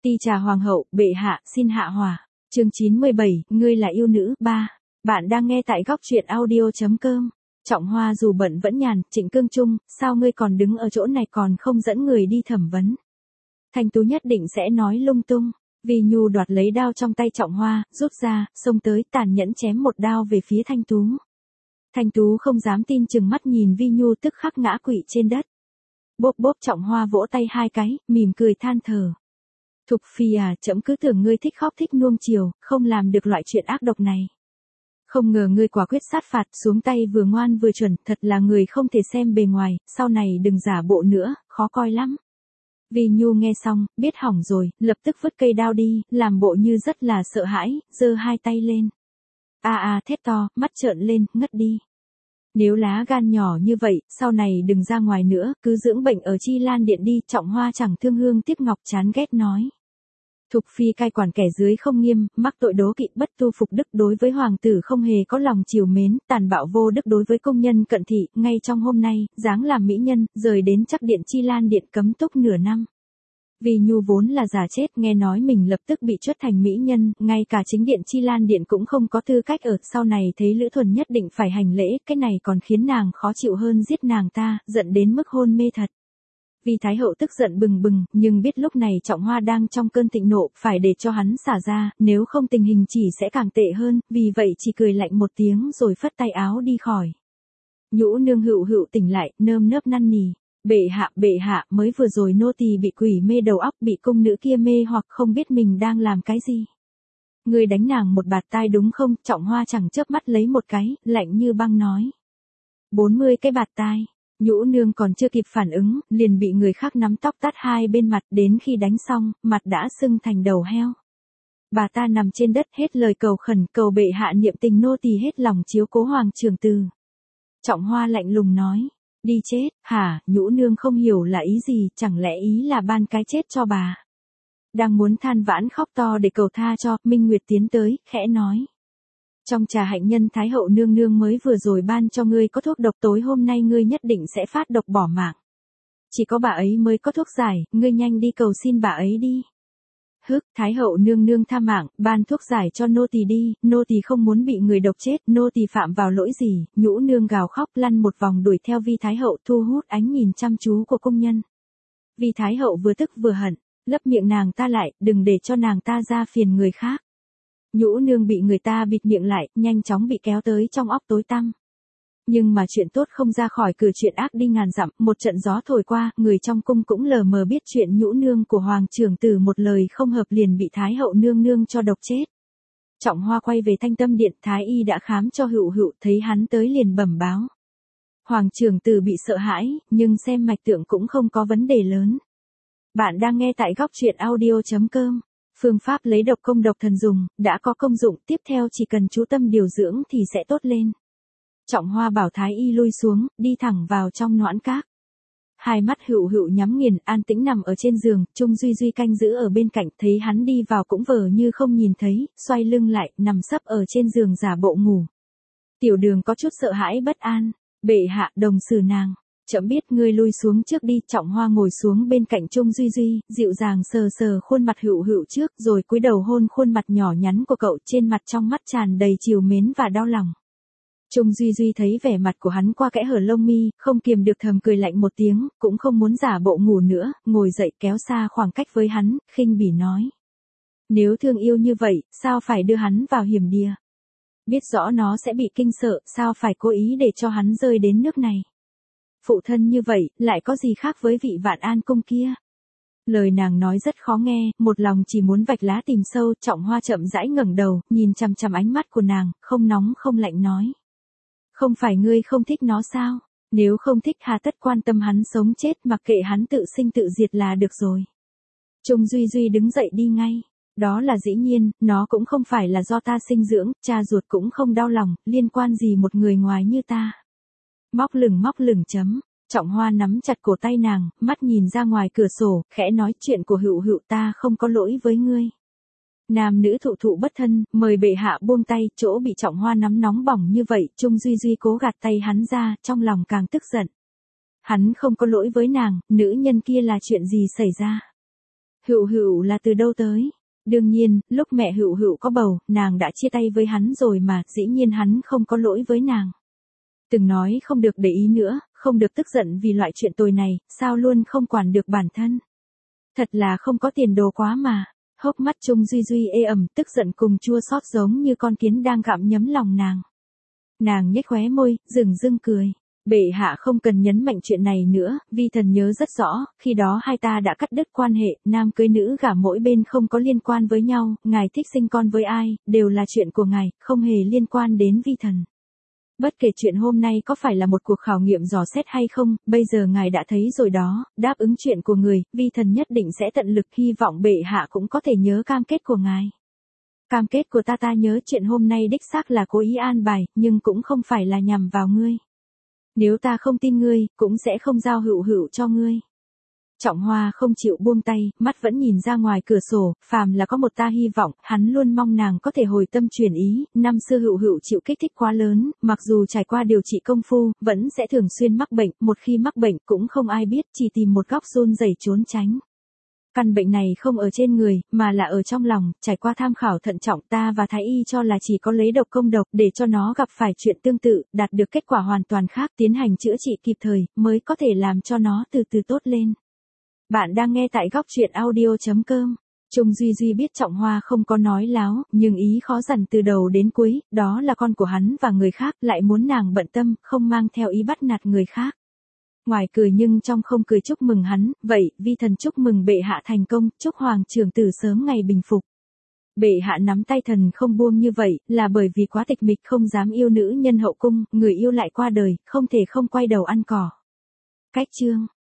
Ti trà hoàng hậu, bệ hạ, xin hạ hỏa. Chương 97, ngươi là yêu nữ, 3. Bạn đang nghe tại góc truyện audio.com. Trọng Hoa dù bận vẫn nhàn, Trịnh Cương Trung, sao ngươi còn đứng ở chỗ này còn không dẫn người đi thẩm vấn? Thanh Tú nhất định sẽ nói lung tung. Vi Nhu đoạt lấy đao trong tay Trọng Hoa, rút ra, xông tới tàn nhẫn chém một đao về phía Thanh Tú. Thanh Tú không dám tin chừng mắt nhìn Vi Nhu tức khắc ngã quỵ trên đất. Bốp bốp Trọng Hoa vỗ tay hai cái, mỉm cười than thở. Thục Phi à, trẫm cứ tưởng ngươi thích khóc thích nuông chiều, không làm được loại chuyện ác độc này. Không ngờ ngươi quả quyết sát phạt, xuống tay vừa ngoan vừa chuẩn, thật là người không thể xem bề ngoài, sau này đừng giả bộ nữa, khó coi lắm. Vi Nhu nghe xong, biết hỏng rồi, lập tức vứt cây đao đi, làm bộ như rất là sợ hãi, giơ hai tay lên. Thét to, mắt trợn lên, ngất đi. Nếu lá gan nhỏ như vậy, sau này đừng ra ngoài nữa, cứ dưỡng bệnh ở Chi Lan Điện đi. Trọng Hoa chẳng thương hương tiếc ngọc chán ghét nói. Thục Phi cai quản kẻ dưới không nghiêm, mắc tội đố kỵ, bất tu phục đức, đối với hoàng tử không hề có lòng trìu mến, tàn bạo vô đức đối với công nhân cận thị. Ngay trong hôm nay, dáng làm mỹ nhân, rời đến chắc điện Chi Lan Điện cấm túc nửa năm. Vi Nhu vốn là giả chết, nghe nói mình lập tức bị chuất thành mỹ nhân, ngay cả chính điện Chi Lan Điện cũng không có tư cách ở, sau này thấy Lữ Thuần nhất định phải hành lễ, cái này còn khiến nàng khó chịu hơn giết nàng ta, giận đến mức hôn mê thật. Vi Thái Hậu tức giận bừng bừng, nhưng biết lúc này Trọng Hoa đang trong cơn thịnh nộ, phải để cho hắn xả ra, nếu không tình hình chỉ sẽ càng tệ hơn, vì vậy chỉ cười lạnh một tiếng rồi phất tay áo đi khỏi. Nhũ nương Hựu Hựu tỉnh lại, nơm nớp năn nỉ. Bệ hạ, mới vừa rồi nô tỳ bị quỷ mê đầu óc, bị cung nữ kia mê hoặc không biết mình đang làm cái gì. Ngươi đánh nàng một bạt tai đúng không? Trọng Hoa chẳng chớp mắt lấy một cái, lạnh như băng nói. 40 cái bạt tai. Nhũ nương còn chưa kịp phản ứng, liền bị người khác nắm tóc tát hai bên mặt, đến khi đánh xong, mặt đã sưng thành đầu heo. Bà ta nằm trên đất hết lời cầu khẩn, cầu bệ hạ niệm tình nô tỳ hết lòng chiếu cố hoàng trưởng từ. Trọng Hoa lạnh lùng nói. Đi chết, hả? Nhũ nương không hiểu là ý gì, chẳng lẽ ý là ban cái chết cho bà? Đang muốn than vãn khóc to để cầu tha cho, Minh Nguyệt tiến tới, khẽ nói. Trong trà hạnh nhân Thái Hậu nương nương mới vừa rồi ban cho ngươi có thuốc độc, tối hôm nay ngươi nhất định sẽ phát độc bỏ mạng. Chỉ có bà ấy mới có thuốc giải, ngươi nhanh đi cầu xin bà ấy đi. Thái Hậu nương nương tha mạng, ban thuốc giải cho nô tỳ đi, nô tỳ không muốn bị người độc chết, nô tỳ phạm vào lỗi gì? Nhũ nương gào khóc lăn một vòng đuổi theo Vi Thái Hậu, thu hút ánh nhìn chăm chú của công nhân. Vi Thái Hậu vừa tức vừa hận, lấp miệng nàng ta lại, đừng để cho nàng ta ra phiền người khác. Nhũ nương bị người ta bịt miệng lại, nhanh chóng bị kéo tới trong óc tối tăm. Nhưng mà chuyện tốt không ra khỏi cửa, chuyện ác đi ngàn dặm, một trận gió thổi qua, người trong cung cũng lờ mờ biết chuyện nhũ nương của hoàng trưởng tử một lời không hợp liền bị Thái Hậu nương nương cho độc chết. Trọng Hoa quay về Thanh Tâm Điện, Thái y đã khám cho Hựu Hựu, thấy hắn tới liền bẩm báo. Hoàng trưởng tử bị sợ hãi, nhưng xem mạch tượng cũng không có vấn đề lớn. Bạn đang nghe tại góc truyện audio.com. Phương pháp lấy độc công độc thần dùng, đã có công dụng, tiếp theo chỉ cần chú tâm điều dưỡng thì sẽ tốt lên. Trọng Hoa bảo Thái y lui xuống, đi thẳng vào trong noãn các. Hai mắt Hựu Hựu nhắm nghiền, an tĩnh nằm ở trên giường, Trung Duy Duy canh giữ ở bên cạnh, thấy hắn đi vào cũng vờ như không nhìn thấy, xoay lưng lại, nằm sấp ở trên giường giả bộ ngủ. Tiểu Đường có chút sợ hãi bất an. Bệ hạ, đồng xử nàng. Trẫm biết, ngươi lui xuống trước đi. Trọng Hoa ngồi xuống bên cạnh Trung Duy Duy, dịu dàng sờ sờ khuôn mặt Hựu Hựu trước, rồi cúi đầu hôn khuôn mặt nhỏ nhắn của cậu, trên mặt trong mắt tràn đầy trìu mến và đau lòng. Trung Duy Duy thấy vẻ mặt của hắn qua kẽ hở lông mi, không kiềm được thầm cười lạnh một tiếng, cũng không muốn giả bộ ngủ nữa, ngồi dậy kéo xa khoảng cách với hắn, khinh bỉ nói. Nếu thương yêu như vậy, sao phải đưa hắn vào hiểm địa? Biết rõ nó sẽ bị kinh sợ, sao phải cố ý để cho hắn rơi đến nước này? Phụ thân như vậy, lại có gì khác với vị Vạn An cung kia? Lời nàng nói rất khó nghe, một lòng chỉ muốn vạch lá tìm sâu. Trọng Hoa chậm rãi ngẩng đầu, nhìn chằm chằm ánh mắt của nàng, không nóng không lạnh nói. Không phải ngươi không thích nó sao? Nếu không thích hà tất quan tâm hắn sống chết, mặc kệ hắn tự sinh tự diệt là được rồi. Trung Duy Duy đứng dậy đi ngay. Đó là dĩ nhiên, nó cũng không phải là do ta sinh dưỡng, cha ruột cũng không đau lòng, liên quan gì một người ngoài như ta. Móc lửng chấm. Trọng Hoa nắm chặt cổ tay nàng, mắt nhìn ra ngoài cửa sổ, khẽ nói chuyện của Hựu Hựu ta không có lỗi với ngươi. Nam nữ thụ thụ bất thân, mời bệ hạ buông tay, chỗ bị Trọng Hoa nắm nóng bỏng như vậy, Trung Duy Duy cố gạt tay hắn ra, trong lòng càng tức giận. Hắn không có lỗi với nàng, nữ nhân kia là chuyện gì xảy ra? Hựu Hựu là từ đâu tới? Đương nhiên, lúc mẹ Hựu Hựu có bầu, nàng đã chia tay với hắn rồi mà, dĩ nhiên hắn không có lỗi với nàng. Từng nói không được để ý nữa, không được tức giận vì loại chuyện tồi này, sao luôn không quản được bản thân. Thật là không có tiền đồ quá mà. Hốc mắt Trung Duy Duy ê ẩm, tức giận cùng chua xót giống như con kiến đang gặm nhấm lòng nàng. Nàng nhếch khóe môi, dửng dưng cười. Bệ hạ không cần nhấn mạnh chuyện này nữa, vi thần nhớ rất rõ, khi đó hai ta đã cắt đứt quan hệ, nam cưới nữ gả mỗi bên không có liên quan với nhau, ngài thích sinh con với ai, đều là chuyện của ngài, không hề liên quan đến vi thần. Bất kể chuyện hôm nay có phải là một cuộc khảo nghiệm dò xét hay không, bây giờ ngài đã thấy rồi đó, đáp ứng chuyện của người, vi thần nhất định sẽ tận lực, hy vọng bệ hạ cũng có thể nhớ cam kết của ngài. Cam kết của ta nhớ chuyện hôm nay đích xác là cố ý an bài, nhưng cũng không phải là nhằm vào ngươi. Nếu ta không tin ngươi, cũng sẽ không giao Hựu Hựu cho ngươi. Trọng Hoa không chịu buông tay, mắt vẫn nhìn ra ngoài cửa sổ, phàm là có một ta hy vọng, hắn luôn mong nàng có thể hồi tâm chuyển ý, năm xưa Hựu Hựu chịu kích thích quá lớn, mặc dù trải qua điều trị công phu, vẫn sẽ thường xuyên mắc bệnh, một khi mắc bệnh cũng không ai biết, chỉ tìm một góc run rẩy trốn tránh. Căn bệnh này không ở trên người, mà là ở trong lòng, trải qua tham khảo thận trọng ta và Thái Y cho là chỉ có lấy độc công độc để cho nó gặp phải chuyện tương tự, đạt được kết quả hoàn toàn khác, tiến hành chữa trị kịp thời, mới có thể làm cho nó từ từ tốt lên. Bạn đang nghe tại góc truyện audio.com. Trung Duy Duy biết Trọng Hoa không có nói láo, nhưng ý khó dằn từ đầu đến cuối, đó là con của hắn và người khác, lại muốn nàng bận tâm, không mang theo ý bắt nạt người khác. Ngoài cười nhưng trong không cười chúc mừng hắn, vậy, vi thần chúc mừng bệ hạ thành công, chúc hoàng trưởng tử sớm ngày bình phục. Bệ hạ nắm tay thần không buông như vậy, là bởi vì quá tịch mịch không dám yêu nữ nhân hậu cung, người yêu lại qua đời, không thể không quay đầu ăn cỏ. Cách chương